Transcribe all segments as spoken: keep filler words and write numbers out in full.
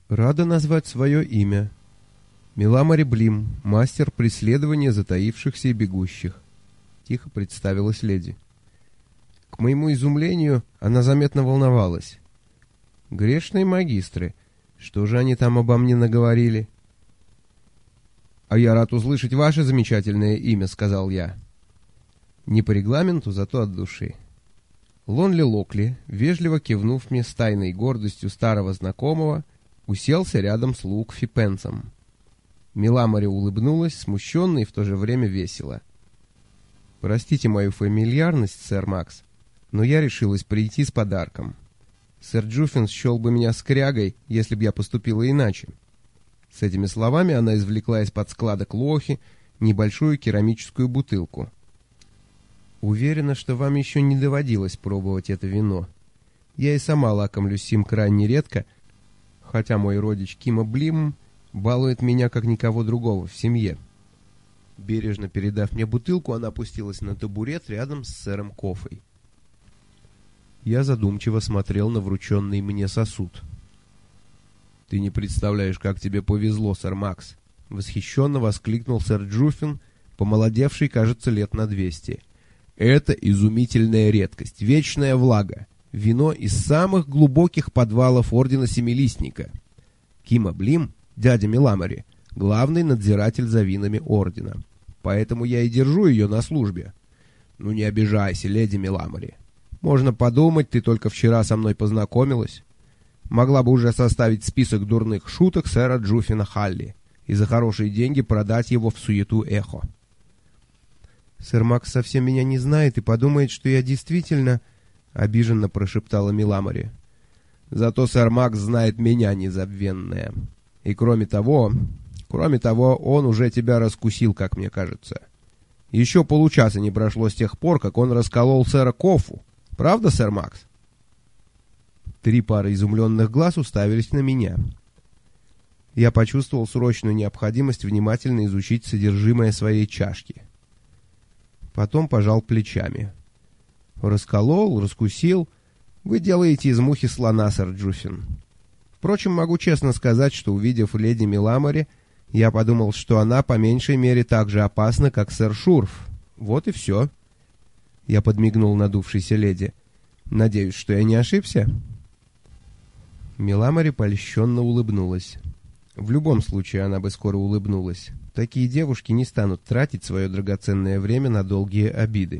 Рада назвать свое имя. Миламари Блим, мастер преследования затаившихся и бегущих. Тихо представилась леди. К моему изумлению, она заметно волновалась. Грешные магистры, что же они там обо мне наговорили? «А я рад услышать ваше замечательное имя», — сказал я. Не по регламенту, зато от души. Лонли Локли, вежливо кивнув мне с тайной гордостью старого знакомого, уселся рядом с Лукфи Пенсом. Миламари улыбнулась, смущенно и в то же время весело. «Простите мою фамильярность, сэр Макс, но я решилась прийти с подарком. Сэр Джуффин счел бы меня скрягой, если б я поступила иначе». С этими словами она извлекла из-под складок лохи небольшую керамическую бутылку. «Уверена, что вам еще не доводилось пробовать это вино. Я и сама лакомлюсь им крайне редко, хотя мой родич Кима Блим балует меня как никого другого в семье». Бережно передав мне бутылку, она опустилась на табурет рядом с сэром Кофой. Я задумчиво смотрел на врученный мне сосуд. «Ты не представляешь, как тебе повезло, сэр Макс!» — восхищенно воскликнул сэр Джуффин, помолодевший, кажется, лет на двести. «Это изумительная редкость, вечная влага, вино из самых глубоких подвалов Ордена Семилистника. Кима Блим, дядя Миламари, главный надзиратель за винами Ордена. Поэтому я и держу ее на службе. Ну не обижайся, леди Миламари. Можно подумать, ты только вчера со мной познакомилась. Могла бы уже составить список дурных шуток сэра Джуффина Халли и за хорошие деньги продать его в суету эхо». «Сэр Макс совсем меня не знает и подумает, что я действительно...» — обиженно прошептала Миламари. «Зато сэр Макс знает меня, незабвенная. И кроме того... Кроме того, он уже тебя раскусил, как мне кажется. Еще получаса не прошло с тех пор, как он расколол сэра Кофу. Правда, сэр Макс?» Три пары изумленных глаз уставились на меня. Я почувствовал срочную необходимость внимательно изучить содержимое своей чашки. Потом пожал плечами. «Расколол, раскусил. Вы делаете из мухи слона, сэр Джуффин. Впрочем, могу честно сказать, что, увидев леди Миламари, я подумал, что она по меньшей мере так же опасна, как сэр Шурф. Вот и все». Я подмигнул надувшейся леди. «Надеюсь, что я не ошибся?» Миламари польщенно улыбнулась. В любом случае она бы скоро улыбнулась. Такие девушки не станут тратить свое драгоценное время на долгие обиды.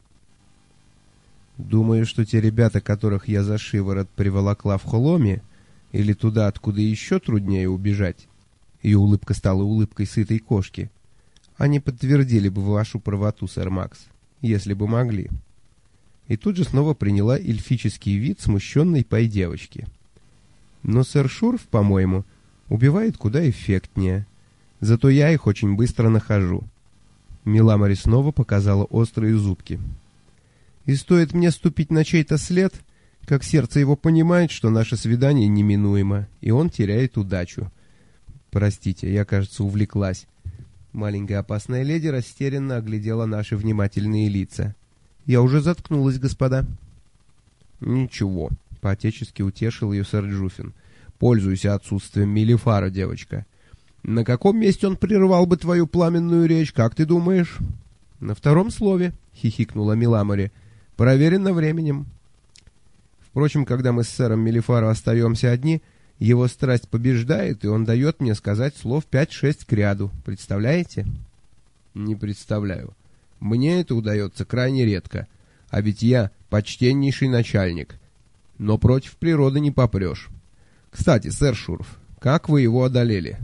«Думаю, что те ребята, которых я за шиворот приволокла в Холоме, или туда, откуда еще труднее убежать», ее улыбка стала улыбкой сытой кошки, «они подтвердили бы вашу правоту, сэр Макс, если бы могли». И тут же снова приняла эльфический вид смущенной пай-девочки. «Но сэр Шурф, по-моему, убивает куда эффектнее. Зато я их очень быстро нахожу». Миламари снова показала острые зубки. «И стоит мне ступить на чей-то след, как сердце его понимает, что наше свидание неминуемо, и он теряет удачу». Простите, я, кажется, увлеклась. Маленькая опасная леди растерянно оглядела наши внимательные лица. «Я уже заткнулась, господа». «Ничего», — по-отечески утешил ее сэр Джуффин. «Пользуйся отсутствием Мелифара, девочка. На каком месте он прервал бы твою пламенную речь, как ты думаешь?» «На втором слове», — хихикнула Миламари. «Проверено временем». Впрочем, когда мы с сэром Мелифаро остаемся одни, его страсть побеждает, и он дает мне сказать слов пять-шесть к ряду. Представляете? Не представляю. Мне это удается крайне редко. А ведь я почтеннейший начальник. Но против природы не попрешь. Кстати, сэр Шурф, как вы его одолели?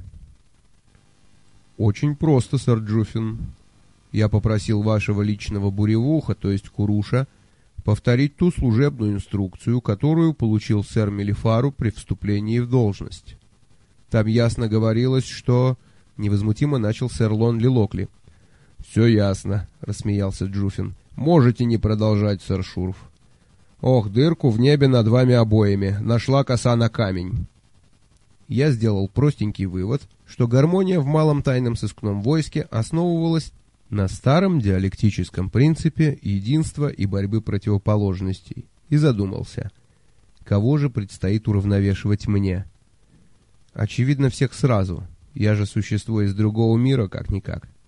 Очень просто, сэр Джуффин. Я попросил вашего личного буревуха, то есть Куруша, повторить ту служебную инструкцию, которую получил сэр Мелифару при вступлении в должность. Там ясно говорилось, что... Невозмутимо начал сэр Лонли Локли. «Все ясно», — рассмеялся Джуффин. «Можете не продолжать, сэр Шурф». «Ох, дырку в небе над вами обоими. Нашла коса на камень». Я сделал простенький вывод, что гармония в малом тайном сыскном войске основывалась на старом диалектическом принципе единства и борьбы противоположностей, и задумался, кого же предстоит уравновешивать мне. Очевидно, всех сразу. Я же существо из другого мира, как-никак.